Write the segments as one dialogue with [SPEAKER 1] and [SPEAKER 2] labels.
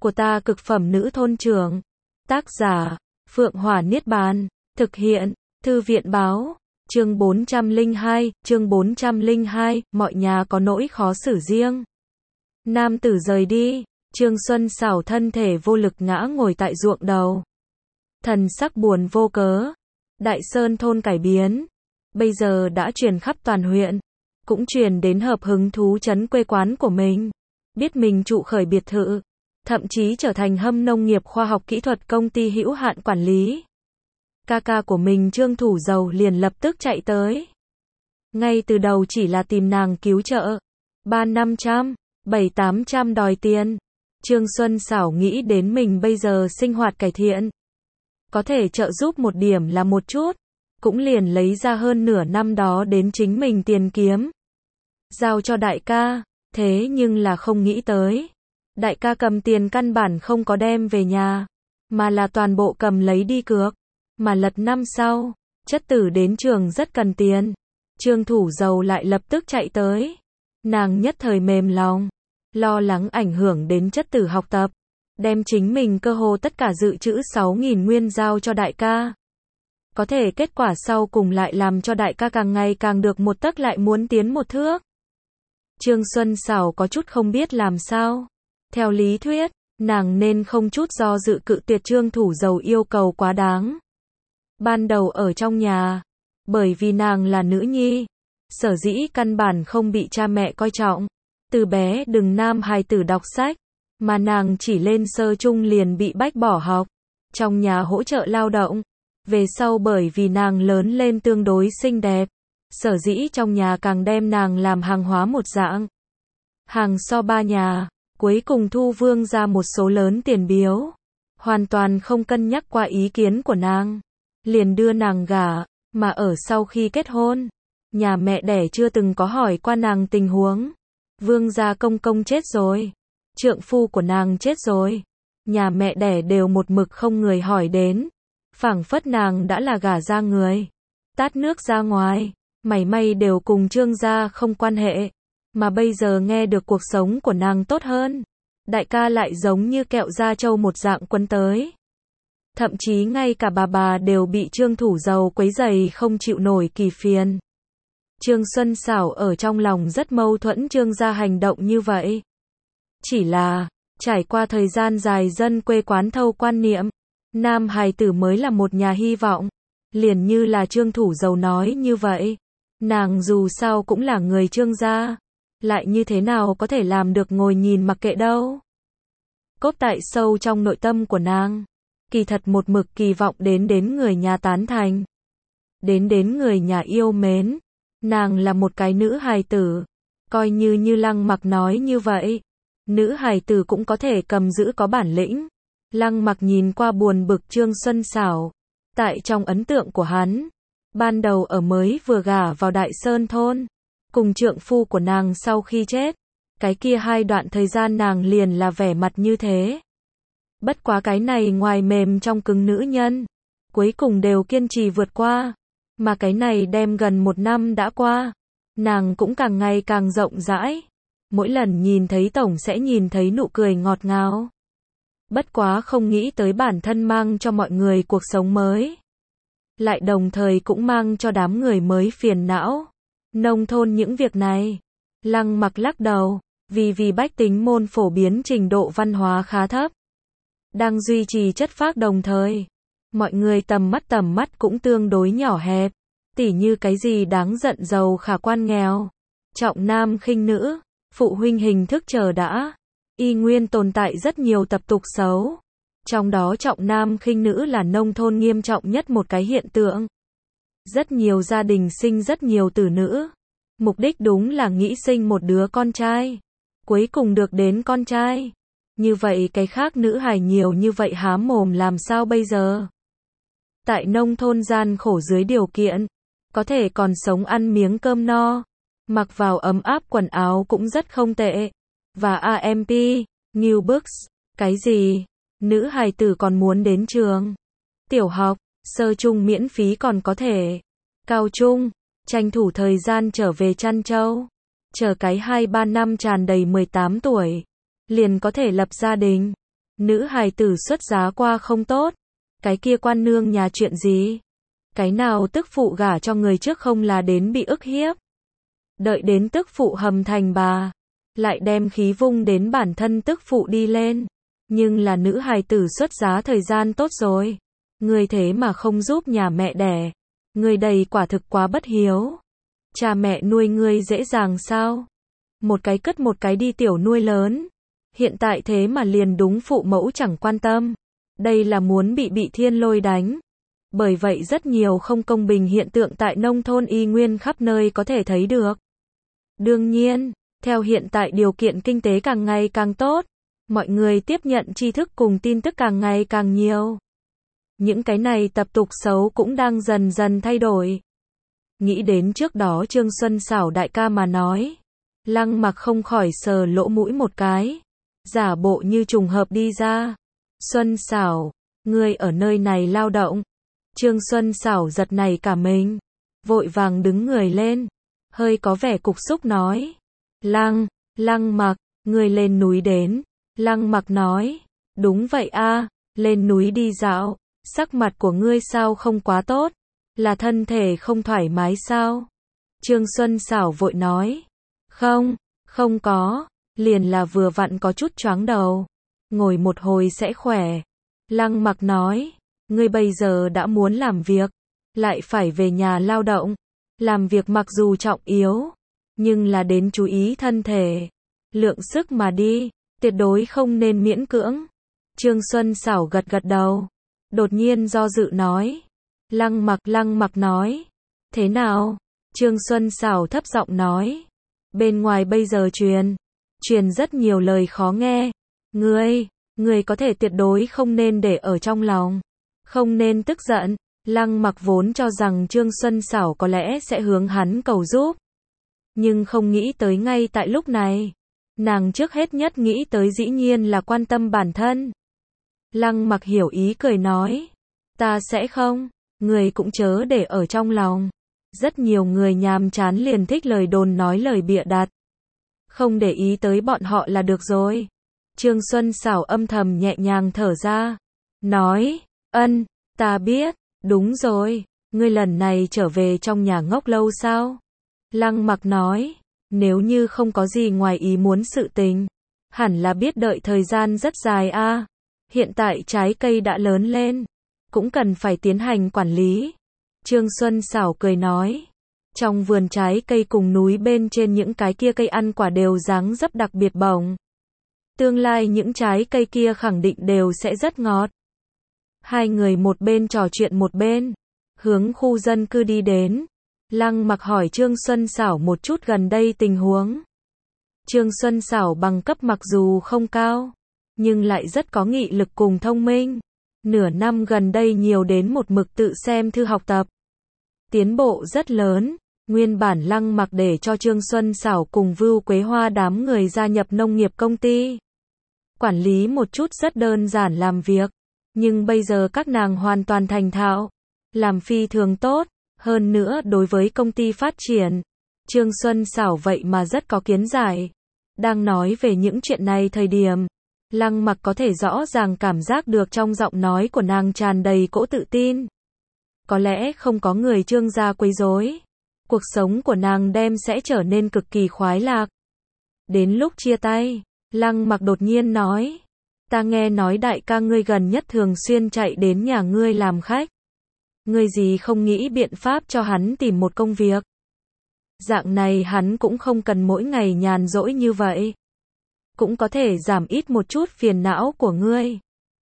[SPEAKER 1] của ta cực phẩm nữ thôn trưởng. Tác giả, Phượng Hỏa Niết Bàn. Thực hiện, Thư viện Báo. Chương 402, mọi nhà có nỗi khó xử riêng. Nam tử rời đi, Trương Xuân Sảo thân thể vô lực ngã ngồi tại ruộng đầu. Thần sắc buồn vô cớ. Đại Sơn thôn cải biến, bây giờ đã truyền khắp toàn huyện, cũng truyền đến Hợp Hứng Thú trấn quê quán của mình. Biết mình trụ khởi biệt thự, thậm chí trở thành Hâm Nông nghiệp khoa học kỹ thuật công ty hữu hạn quản lý. Ca của mình Trương Thủ Dầu liền lập tức chạy tới. Ngay từ đầu chỉ là tìm nàng cứu trợ. 300-500, 700-800 đòi tiền. Trương Xuân Sảo nghĩ đến mình bây giờ sinh hoạt cải thiện, có thể trợ giúp một điểm là một chút, cũng liền lấy ra hơn nửa năm đó đến chính mình tiền kiếm. Giao cho đại ca, thế nhưng là không nghĩ tới. Đại ca cầm tiền căn bản không có đem về nhà, mà là toàn bộ cầm lấy đi cược. Mà lật năm sau, chất tử đến trường rất cần tiền. Trương Thủ Dầu lại lập tức chạy tới. Nàng nhất thời mềm lòng, lo lắng ảnh hưởng đến chất tử học tập, đem chính mình cơ hồ tất cả dự trữ 6.000 nguyên giao cho đại ca. Có thể kết quả sau cùng lại làm cho đại ca càng ngày càng được một tấc lại muốn tiến một thước. Trương Xuân Sảo có chút không biết làm sao. Theo lý thuyết, nàng nên không chút do dự cự tuyệt Trương Thủ Dầu yêu cầu quá đáng. Ban đầu ở trong nhà, bởi vì nàng là nữ nhi, sở dĩ căn bản không bị cha mẹ coi trọng. Từ bé đừng nam hài tử đọc sách, mà nàng chỉ lên sơ trung liền bị bách bỏ học, trong nhà hỗ trợ lao động. Về sau bởi vì nàng lớn lên tương đối xinh đẹp, sở dĩ trong nhà càng đem nàng làm hàng hóa một dạng. Hàng so ba nhà, cuối cùng thu Vương ra một số lớn tiền biếu, hoàn toàn không cân nhắc qua ý kiến của nàng, liền đưa nàng gả, mà ở sau khi kết hôn, nhà mẹ đẻ chưa từng có hỏi qua nàng tình huống. Vương gia công công chết rồi, trượng phu của nàng chết rồi, nhà mẹ đẻ đều một mực không người hỏi đến, phảng phất nàng đã là gả ra người, tát nước ra ngoài, mảy may đều cùng Trương gia không quan hệ. Mà bây giờ nghe được cuộc sống của nàng tốt hơn, đại ca lại giống như kẹo da trâu một dạng quấn tới. Thậm chí ngay cả bà đều bị Trương Thủ Dầu quấy rầy không chịu nổi kỳ phiền. Trương Xuân Sảo ở trong lòng rất mâu thuẫn Trương gia hành động như vậy. Chỉ là, trải qua thời gian dài dân quê quán thâu quan niệm, nam hài tử mới là một nhà hy vọng. Liền như là Trương Thủ Dầu nói như vậy, nàng dù sao cũng là người Trương gia, lại như thế nào có thể làm được ngồi nhìn mặc kệ đâu. Cốt tại sâu trong nội tâm của nàng, kỳ thật một mực kỳ vọng đến người nhà tán thành, đến người nhà yêu mến. Nàng là một cái nữ hài tử, coi như Lăng Mặc nói như vậy, nữ hài tử cũng có thể cầm giữ có bản lĩnh. Lăng Mặc nhìn qua buồn bực Trương Xuân Sảo, tại trong ấn tượng của hắn, ban đầu ở mới vừa gả vào Đại Sơn thôn, cùng trượng phu của nàng sau khi chết, cái kia hai đoạn thời gian nàng liền là vẻ mặt như thế. Bất quá cái này ngoài mềm trong cứng nữ nhân, cuối cùng đều kiên trì vượt qua. Mà cái này đem gần một năm đã qua, nàng cũng càng ngày càng rộng rãi. Mỗi lần nhìn thấy tổng sẽ nhìn thấy nụ cười ngọt ngào. Bất quá không nghĩ tới bản thân mang cho mọi người cuộc sống mới, lại đồng thời cũng mang cho đám người mới phiền não. Nông thôn những việc này, Lăng Mặc lắc đầu, vì bách tính môn phổ biến trình độ văn hóa khá thấp, đang duy trì chất phác đồng thời. Mọi người tầm mắt cũng tương đối nhỏ hẹp, tỉ như cái gì đáng giận giàu khả quan nghèo, trọng nam khinh nữ, phụ huynh hình thức chờ đã, y nguyên tồn tại rất nhiều tập tục xấu. Trong đó trọng nam khinh nữ là nông thôn nghiêm trọng nhất một cái hiện tượng. Rất nhiều gia đình sinh rất nhiều tử nữ, mục đích đúng là nghĩ sinh một đứa con trai, cuối cùng được đến con trai. Như vậy cái khác nữ hài nhiều như vậy há mồm làm sao bây giờ? Tại nông thôn gian khổ dưới điều kiện, có thể còn sống ăn miếng cơm no, mặc vào ấm áp quần áo cũng rất không tệ. Và AMP, New Books, cái gì? Nữ hài tử còn muốn đến trường tiểu học, sơ trung miễn phí còn có thể. Cao trung, tranh thủ thời gian trở về chăn trâu, chờ cái 2-3 năm tràn đầy 18 tuổi, liền có thể lập gia đình. Nữ hài tử xuất giá qua không tốt. Cái kia quan nương nhà chuyện gì? Cái nào tức phụ gả cho người trước không là đến bị ức hiếp. Đợi đến tức phụ hầm thành bà, lại đem khí vung đến bản thân tức phụ đi lên. Nhưng là nữ hài tử xuất giá thời gian tốt rồi. Ngươi thế mà không giúp nhà mẹ đẻ. Ngươi đây quả thực quá bất hiếu. Cha mẹ nuôi ngươi dễ dàng sao? Một cái cất một cái đi tiểu nuôi lớn. Hiện tại thế mà liền đúng phụ mẫu chẳng quan tâm. Đây là muốn bị thiên lôi đánh. Bởi vậy rất nhiều không công bình hiện tượng tại nông thôn y nguyên khắp nơi có thể thấy được. Đương nhiên, theo hiện tại điều kiện kinh tế càng ngày càng tốt, mọi người tiếp nhận tri thức cùng tin tức càng ngày càng nhiều. Những cái này tập tục xấu cũng đang dần dần thay đổi. Nghĩ đến trước đó Trương Xuân Xảo đại ca mà nói, Lăng Mặc không khỏi sờ lỗ mũi một cái, giả bộ như trùng hợp đi ra. Xuân Xảo, ngươi ở nơi này lao động. Trương Xuân Xảo giật nảy cả mình, vội vàng đứng người lên, hơi có vẻ cục xúc nói. Lăng Mặc, ngươi lên núi đến. Lăng Mặc nói, đúng vậy a, lên núi đi dạo. Sắc mặt của ngươi sao không quá tốt? Là thân thể không thoải mái sao? Trương Xuân Xảo vội nói. Không có, liền là vừa vặn có chút choáng đầu. Ngồi một hồi sẽ khỏe. Lăng Mặc nói, ngươi bây giờ đã muốn làm việc, lại phải về nhà lao động. Làm việc mặc dù trọng yếu, nhưng là đến chú ý thân thể. Lượng sức mà đi, tuyệt đối không nên miễn cưỡng. Trương Xuân Xảo gật gật đầu. Đột nhiên do dự nói. Lăng Mặc nói. Thế nào? Trương Xuân Xảo thấp giọng nói. Bên ngoài bây giờ truyền rất nhiều lời khó nghe. Ngươi có thể tuyệt đối không nên để ở trong lòng. Không nên tức giận. Lăng Mặc vốn cho rằng Trương Xuân Xảo có lẽ sẽ hướng hắn cầu giúp. Nhưng không nghĩ tới ngay tại lúc này. Nàng trước hết nhất nghĩ tới dĩ nhiên là quan tâm bản thân. Lăng Mặc hiểu ý cười nói. Ta sẽ không, người cũng chớ để ở trong lòng. Rất nhiều người nhàm chán liền thích lời đồn nói lời bịa đặt. Không để ý tới bọn họ là được rồi. Trương Xuân Xảo âm thầm nhẹ nhàng thở ra. Nói, ta biết, đúng rồi, ngươi lần này trở về trong nhà ngốc lâu sao? Lăng Mặc nói, nếu như không có gì ngoài ý muốn sự tình, hẳn là biết đợi thời gian rất dài a. Hiện tại trái cây đã lớn lên, cũng cần phải tiến hành quản lý. Trương Xuân Xảo cười nói, trong vườn trái cây cùng núi bên trên những cái kia cây ăn quả đều dáng dấp đặc biệt bổng. Tương lai những trái cây kia khẳng định đều sẽ rất ngọt. Hai người một bên trò chuyện một bên, hướng khu dân cư đi đến. Lăng Mặc hỏi Trương Xuân Xảo một chút gần đây tình huống. Trương Xuân Xảo bằng cấp mặc dù không cao, nhưng lại rất có nghị lực cùng thông minh. Nửa năm gần đây nhiều đến một mực tự xem thư học tập. Tiến bộ rất lớn. Nguyên bản Lăng Mặc để cho Trương Xuân Xảo cùng Vưu Quế Hoa đám người gia nhập nông nghiệp công ty. Quản lý một chút rất đơn giản làm việc. Nhưng bây giờ các nàng hoàn toàn thành thạo. Làm phi thường tốt. Hơn nữa đối với công ty phát triển, Trương Xuân Xảo vậy mà rất có kiến giải. Đang nói về những chuyện này thời điểm, Lăng Mặc có thể rõ ràng cảm giác được trong giọng nói của nàng tràn đầy cỗ tự tin. Có lẽ không có người Trương gia quấy rối, cuộc sống của nàng đem sẽ trở nên cực kỳ khoái lạc. Đến lúc chia tay, Lăng Mặc đột nhiên nói, ta nghe nói đại ca ngươi gần nhất thường xuyên chạy đến nhà ngươi làm khách. Ngươi gì không nghĩ biện pháp cho hắn tìm một công việc. Dạng này hắn cũng không cần mỗi ngày nhàn rỗi như vậy. Cũng có thể giảm ít một chút phiền não của ngươi.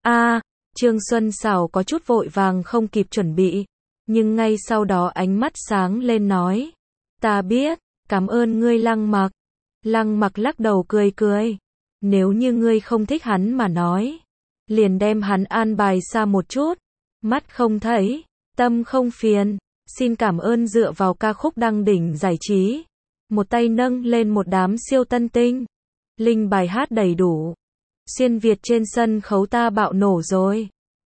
[SPEAKER 1] Trương Xuân Xảo có chút vội vàng không kịp chuẩn bị. Nhưng ngay sau đó ánh mắt sáng lên nói. Ta biết, cảm ơn ngươi Lăng Mặc. Lăng Mặc lắc đầu cười cười. Nếu như ngươi không thích hắn mà nói, liền đem hắn an bài xa một chút. Mắt không thấy, tâm không phiền. Xin cảm ơn dựa vào ca khúc đăng đỉnh giải trí. Một tay nâng lên một đám siêu tân tinh. Linh bài hát đầy đủ. Xuyên Việt trên sân khấu ta bạo nổ rồi.